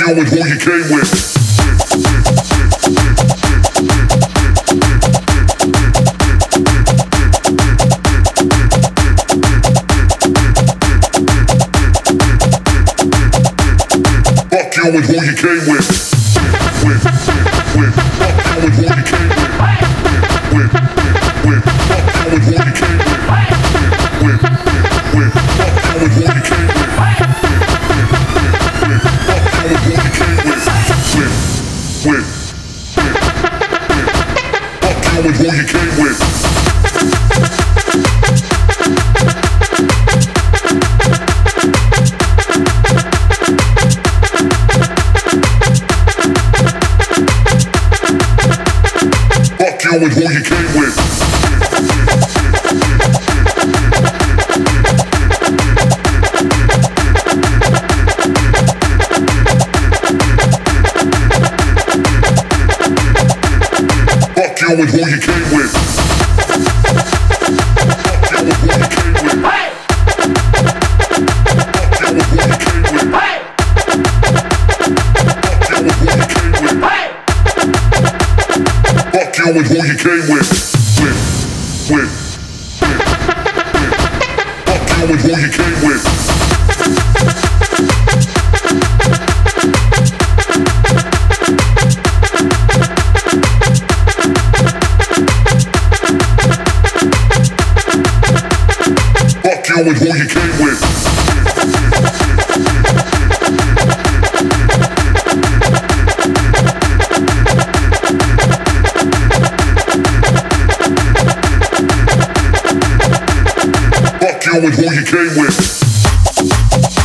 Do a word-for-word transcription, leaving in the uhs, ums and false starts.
you with who you came with. Fuck you with who you came with. With, with, fuck you with who you came with. With, with, fuck you with who you came with. With, with, fuck you with who you came with. With, fuck you with who you came with. With, with, fuck you with who you came with. Fuck you with who you came with. Fuck you with who you came with. Fuck you with who you came with. Fuck you with who you came with. Fuck you with who you came with. Fuck you with who you came with. With, with, with. Fuck you with who you came with. Fuck you with who you came with. Fuck you with who you came with.